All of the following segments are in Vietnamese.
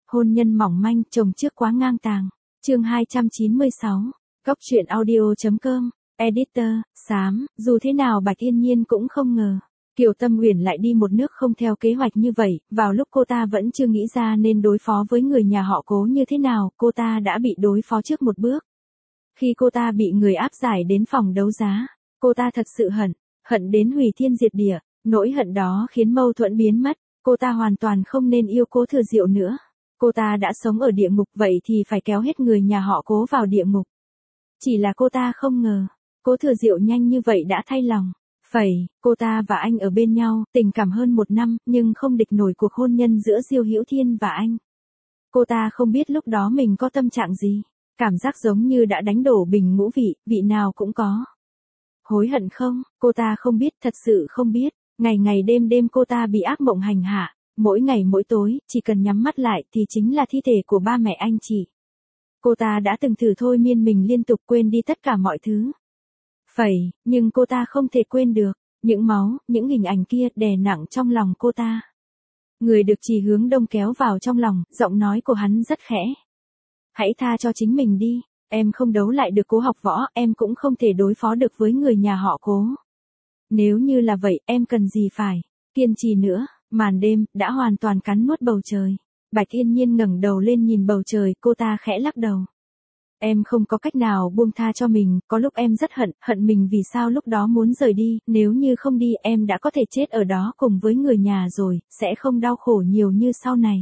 Hôn nhân mỏng manh, chồng trước quá ngang tàng. Chương 296. Góc truyện audio.com. Editor, xám, dù thế nào Bạch Yên Nhiên cũng không ngờ. Kiều Tâm Huyền lại đi một nước không theo kế hoạch như vậy, vào lúc cô ta vẫn chưa nghĩ ra nên đối phó với người nhà họ Cố như thế nào, cô ta đã bị đối phó trước một bước. Khi cô ta bị người áp giải đến phòng đấu giá, cô ta thật sự hận đến hủy thiên diệt địa, nỗi hận đó khiến mâu thuẫn biến mất, cô ta hoàn toàn không nên yêu Cố Thừa Diệu nữa. Cô ta đã sống ở địa ngục vậy thì phải kéo hết người nhà họ Cố vào địa ngục. Chỉ là cô ta không ngờ, Cố Thừa Diệu nhanh như vậy đã thay lòng. Cô ta và anh ở bên nhau, tình cảm hơn 1 năm, nhưng không địch nổi cuộc hôn nhân giữa Diêu Hữu Thiên và anh. Cô ta không biết lúc đó mình có tâm trạng gì, cảm giác giống như đã đánh đổ bình ngũ vị, vị nào cũng có. Hối hận không, cô ta không biết, thật sự không biết, ngày ngày đêm đêm cô ta bị ác mộng hành hạ, mỗi ngày mỗi tối, chỉ cần nhắm mắt lại thì chính là thi thể của ba mẹ anh chị. Cô ta đã từng thử thôi miên mình liên tục quên đi tất cả mọi thứ. Nhưng cô ta không thể quên được, những máu, những hình ảnh kia đè nặng trong lòng cô ta. Người được Chỉ Hướng Đông kéo vào trong lòng, giọng nói của hắn rất khẽ. Hãy tha cho chính mình đi, em không đấu lại được Cố Học Võ, em cũng không thể đối phó được với người nhà họ Cố. Nếu như là vậy, em cần gì phải kiên trì nữa. Màn đêm đã hoàn toàn cắn nuốt bầu trời. Bạch Yên Nhiên ngẩng đầu lên nhìn bầu trời, cô ta khẽ lắc đầu. Em không có cách nào buông tha cho mình, có lúc em rất hận mình vì sao lúc đó muốn rời đi, nếu như không đi em đã có thể chết ở đó cùng với người nhà rồi, sẽ không đau khổ nhiều như sau này.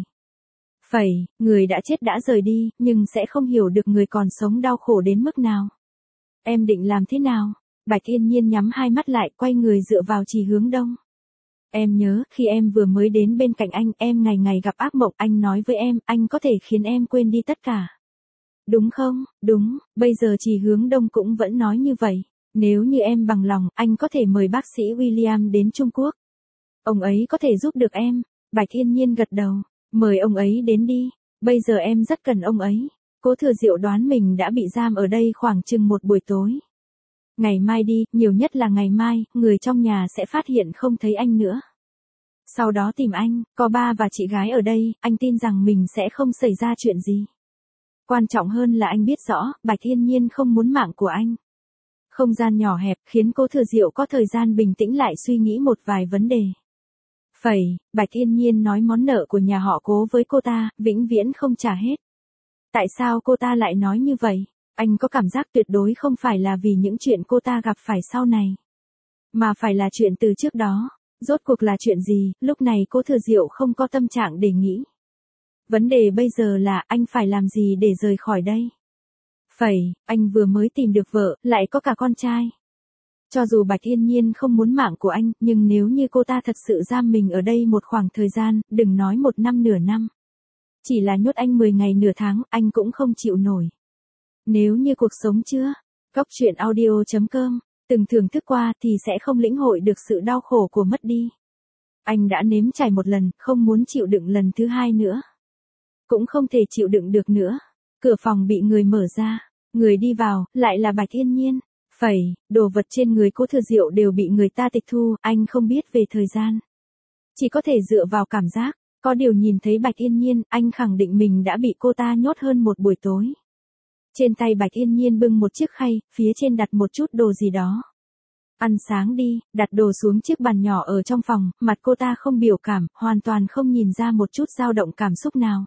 Người đã chết đã rời đi, nhưng sẽ không hiểu được người còn sống đau khổ đến mức nào. Em định làm thế nào? Bạch Yên Nhiên nhắm hai mắt lại, quay người dựa vào Chỉ Hướng Đông. Em nhớ, khi em vừa mới đến bên cạnh anh, em ngày ngày gặp ác mộng, anh nói với em, anh có thể khiến em quên đi tất cả. Đúng không? Đúng, bây giờ Chỉ Hướng Đông cũng vẫn nói như vậy. Nếu như em bằng lòng, anh có thể mời bác sĩ William đến Trung Quốc. Ông ấy có thể giúp được em. Bạch Yên Nhiên gật đầu. Mời ông ấy đến đi. Bây giờ em rất cần ông ấy. Cố Thừa Diệu đoán mình đã bị giam ở đây khoảng chừng một buổi tối. Ngày mai đi, nhiều nhất là ngày mai, người trong nhà sẽ phát hiện không thấy anh nữa. Sau đó tìm anh, có ba và chị gái ở đây, anh tin rằng mình sẽ không xảy ra chuyện gì. Quan trọng hơn là anh biết rõ, Bạch Yên Nhiên không muốn mạng của anh. Không gian nhỏ hẹp khiến Cố Thừa Diệu có thời gian bình tĩnh lại suy nghĩ một vài vấn đề. Bạch Yên Nhiên nói món nợ của nhà họ Cố với cô ta, vĩnh viễn không trả hết. Tại sao cô ta lại nói như vậy? Anh có cảm giác tuyệt đối không phải là vì những chuyện cô ta gặp phải sau này, mà phải là chuyện từ trước đó. Rốt cuộc là chuyện gì, lúc này Cố Thừa Diệu không có tâm trạng để nghĩ. Vấn đề bây giờ là anh phải làm gì để rời khỏi đây? Anh vừa mới tìm được vợ, lại có cả con trai. Cho dù Bạch Yên Nhiên không muốn mạng của anh, nhưng nếu như cô ta thật sự giam mình ở đây một khoảng thời gian, đừng nói 1 năm nửa năm. Chỉ là nhốt anh 10 ngày nửa tháng, anh cũng không chịu nổi. Nếu như cuộc sống chưa, góc truyện audio.com, từng thưởng thức qua thì sẽ không lĩnh hội được sự đau khổ của mất đi. Anh đã nếm trải một lần, không muốn chịu đựng lần thứ hai nữa. Cũng không thể chịu đựng được nữa. Cửa phòng bị người mở ra, người đi vào, lại là Bạch Yên Nhiên. Đồ vật trên người Cố Thừa Diệu đều bị người ta tịch thu, anh không biết về thời gian. Chỉ có thể dựa vào cảm giác, có điều nhìn thấy Bạch Yên Nhiên, anh khẳng định mình đã bị cô ta nhốt hơn một buổi tối. Trên tay Bạch Yên Nhiên bưng một chiếc khay, phía trên đặt một chút đồ gì đó. Ăn sáng đi, đặt đồ xuống chiếc bàn nhỏ ở trong phòng, mặt cô ta không biểu cảm, hoàn toàn không nhìn ra một chút dao động cảm xúc nào.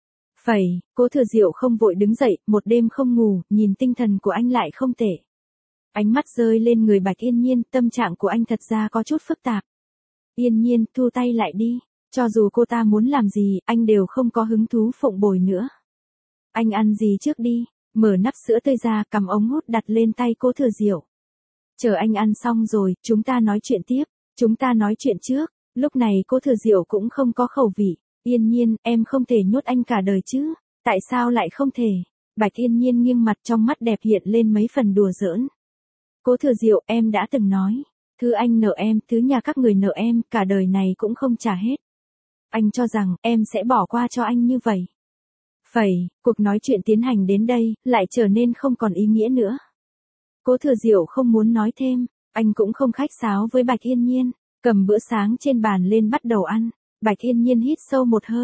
Cố Thừa Diệu không vội đứng dậy, một đêm không ngủ, nhìn tinh thần của anh lại không tệ. Ánh mắt rơi lên người Bạch Yên Nhiên, tâm trạng của anh thật ra có chút phức tạp. Yên Nhiên, thu tay lại đi, cho dù cô ta muốn làm gì, anh đều không có hứng thú phụng bồi nữa. Anh ăn gì trước đi, mở nắp sữa tươi ra, cầm ống hút đặt lên tay Cố Thừa Diệu. Chờ anh ăn xong rồi, chúng ta nói chuyện tiếp, chúng ta nói chuyện trước. Lúc này Cố Thừa Diệu cũng không có khẩu vị. Yên Nhiên, em không thể nhốt anh cả đời chứ, tại sao lại không thể? Bạch Yên Nhiên nghiêng mặt, trong mắt đẹp hiện lên mấy phần đùa giỡn. Cố Thừa Diệu, em đã từng nói, thứ anh nợ em, thứ nhà các người nợ em, cả đời này cũng không trả hết. Anh cho rằng, em sẽ bỏ qua cho anh như vậy. Cuộc nói chuyện tiến hành đến đây, lại trở nên không còn ý nghĩa nữa. Cố Thừa Diệu không muốn nói thêm, anh cũng không khách sáo với Bạch Yên Nhiên, cầm bữa sáng trên bàn lên bắt đầu ăn. Bạch Yên Nhiên hít sâu một hơi,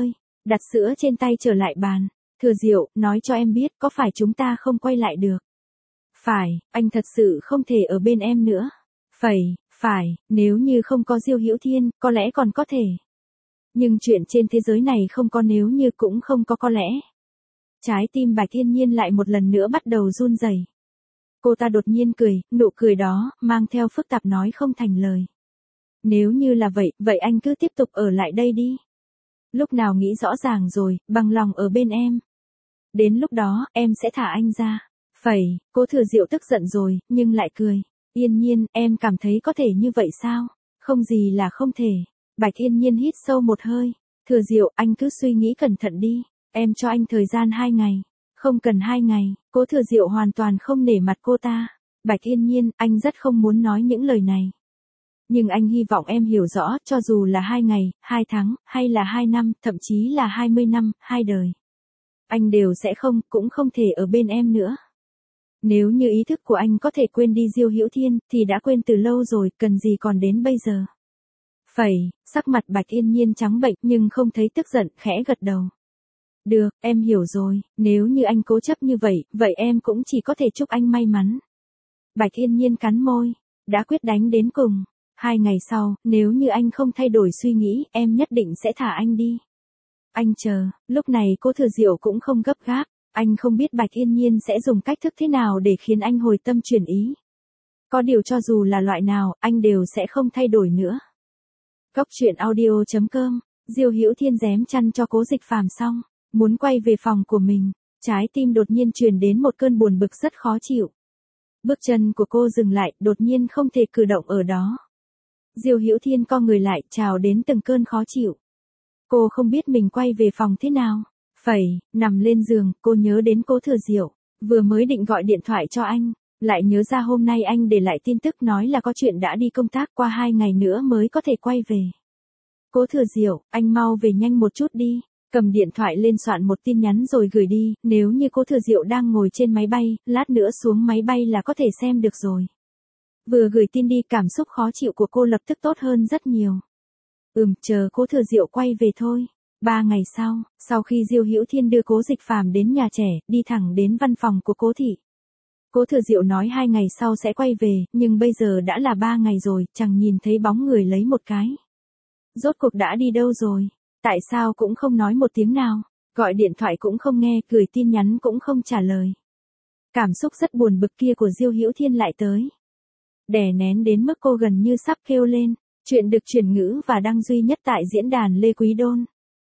đặt sữa trên tay trở lại bàn. Thừa Diệu, nói cho em biết, có phải chúng ta không quay lại được? Phải, anh thật sự không thể ở bên em nữa. Phải, nếu như không có Diêu Hữu Thiên, có lẽ còn có thể. Nhưng chuyện trên thế giới này không có nếu như cũng không có lẽ. Trái tim Bạch Thiên Nhiên lại một lần nữa bắt đầu run rẩy. Cô ta đột nhiên cười, nụ cười đó, mang theo phức tạp nói không thành lời. Nếu như là vậy, vậy anh cứ tiếp tục ở lại đây đi. Lúc nào nghĩ rõ ràng rồi, bằng lòng ở bên em. Đến lúc đó, em sẽ thả anh ra. Cố Thừa Diệu tức giận rồi, nhưng lại cười. Yên Nhiên, em cảm thấy có thể như vậy sao? Không gì là không thể. Bạch Yên Nhiên hít sâu một hơi. Thừa Diệu, anh cứ suy nghĩ cẩn thận đi. Em cho anh thời gian 2 ngày. Không cần 2 ngày, Cố Thừa Diệu hoàn toàn không nể mặt cô ta. Bạch Yên Nhiên, anh rất không muốn nói những lời này. Nhưng anh hy vọng em hiểu rõ, cho dù là 2 ngày, 2 tháng, hay là 2 năm, thậm chí là 20 năm, 2 đời. Anh đều sẽ cũng không thể ở bên em nữa. Nếu như ý thức của anh có thể quên đi Diêu Hữu Thiên, thì đã quên từ lâu rồi, cần gì còn đến bây giờ. Sắc mặt Bạch Yên Nhiên trắng bệch nhưng không thấy tức giận, khẽ gật đầu. Được, em hiểu rồi, nếu như anh cố chấp như vậy, vậy em cũng chỉ có thể chúc anh may mắn. Bạch Yên Nhiên cắn môi, đã quyết đánh đến cùng. 2 ngày sau, nếu như anh không thay đổi suy nghĩ, em nhất định sẽ thả anh đi. Anh chờ, lúc này Cố Thừa Diệu cũng không gấp gáp, anh không biết Bạch Yên Nhiên sẽ dùng cách thức thế nào để khiến anh hồi tâm chuyển ý. Có điều cho dù là loại nào, anh đều sẽ không thay đổi nữa. Cốc truyện audio.com, Diêu Hữu Thiên giém chăn cho Cố Dịch Phàm xong, muốn quay về phòng của mình, trái tim đột nhiên truyền đến một cơn buồn bực rất khó chịu. Bước chân của cô dừng lại, đột nhiên không thể cử động ở đó. Diêu Hữu Thiên co người lại, trào đến từng cơn khó chịu. Cô không biết mình quay về phòng thế nào. Nằm lên giường, cô nhớ đến Cố Thừa Diệu, vừa mới định gọi điện thoại cho anh, lại nhớ ra hôm nay anh để lại tin tức nói là có chuyện đã đi công tác, qua 2 ngày nữa mới có thể quay về. Cố Thừa Diệu, anh mau về nhanh một chút đi. Cầm điện thoại lên soạn một tin nhắn rồi gửi đi, nếu như Cố Thừa Diệu đang ngồi trên máy bay, lát nữa xuống máy bay là có thể xem được rồi. Vừa gửi tin đi, cảm xúc khó chịu của cô lập tức tốt hơn rất nhiều. Chờ Cố Thừa Diệu quay về thôi. 3 ngày sau khi Diêu Hữu Thiên đưa Cố Dịch Phàm đến nhà trẻ, đi thẳng đến văn phòng của Cố thị. Cố Thừa Diệu nói 2 ngày sau sẽ quay về, nhưng bây giờ đã là 3 ngày rồi, chẳng nhìn thấy bóng người lấy một cái. Rốt cuộc đã đi đâu rồi? Tại sao cũng không nói một tiếng nào? Gọi điện thoại cũng không nghe, gửi tin nhắn cũng không trả lời. Cảm xúc rất buồn bực kia của Diêu Hữu Thiên lại tới. Đè nén đến mức cô gần như sắp kêu lên. Chuyện được chuyển ngữ và đăng duy nhất tại diễn đàn Lê Quý Đôn.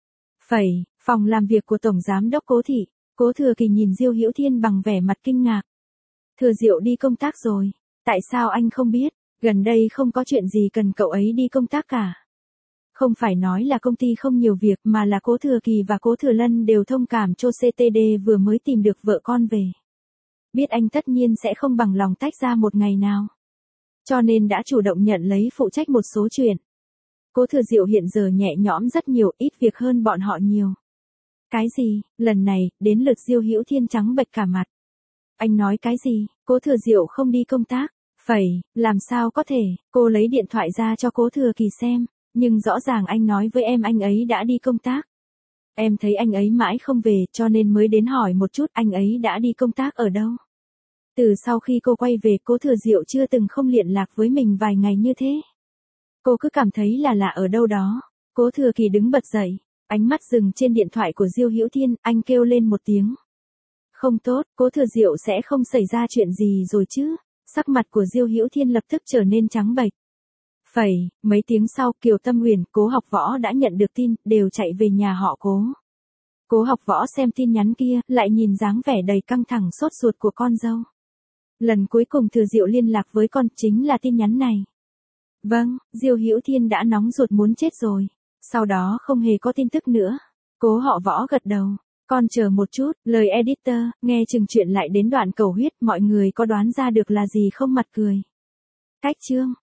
Phòng làm việc của Tổng Giám đốc Cố thị. Cố Thừa Kỳ nhìn Diêu Hữu Thiên bằng vẻ mặt kinh ngạc. Thừa Diệu đi công tác rồi. Tại sao anh không biết? Gần đây không có chuyện gì cần cậu ấy đi công tác cả. Không phải nói là công ty không nhiều việc mà là Cố Thừa Kỳ và Cố Thừa Lân đều thông cảm cho CTD vừa mới tìm được vợ con về. Biết anh tất nhiên sẽ không bằng lòng tách ra một ngày nào. Cho nên đã chủ động nhận lấy phụ trách một số chuyện. Cố Thừa Diệu hiện giờ nhẹ nhõm rất nhiều, ít việc hơn bọn họ nhiều. Cái gì? Lần này, đến lượt Diêu Hữu Thiên trắng bệch cả mặt. Anh nói cái gì? Cố Thừa Diệu không đi công tác. Làm sao có thể? Cô lấy điện thoại ra cho Cố Thừa Kỳ xem. Nhưng rõ ràng anh nói với em anh ấy đã đi công tác. Em thấy anh ấy mãi không về, cho nên mới đến hỏi một chút anh ấy đã đi công tác ở đâu. Từ sau khi cô quay về, Cố Thừa Diệu chưa từng không liên lạc với mình vài ngày như thế. Cô cứ cảm thấy là lạ ở đâu đó. Cố Thừa Kỳ đứng bật dậy, ánh mắt dừng trên điện thoại của Diêu Hữu Thiên, anh kêu lên một tiếng. Không tốt, Cố Thừa Diệu sẽ không xảy ra chuyện gì rồi chứ? Sắc mặt của Diêu Hữu Thiên lập tức trở nên trắng bệch. Mấy tiếng sau, Kiều Tâm Huyền, Cố Học Võ đã nhận được tin, đều chạy về nhà họ Cố. Cố Học Võ xem tin nhắn kia, lại nhìn dáng vẻ đầy căng thẳng sốt ruột của con dâu. Lần cuối cùng Thừa Diệu liên lạc với con chính là tin nhắn này. Vâng, Diêu Hữu Thiên đã nóng ruột muốn chết rồi. Sau đó không hề có tin tức nữa. Cố họ Võ gật đầu. Con chờ một chút, lời editor, nghe chừng chuyện lại đến đoạn cầu huyết, mọi người có đoán ra được là gì không? Mặt cười. Cách chương.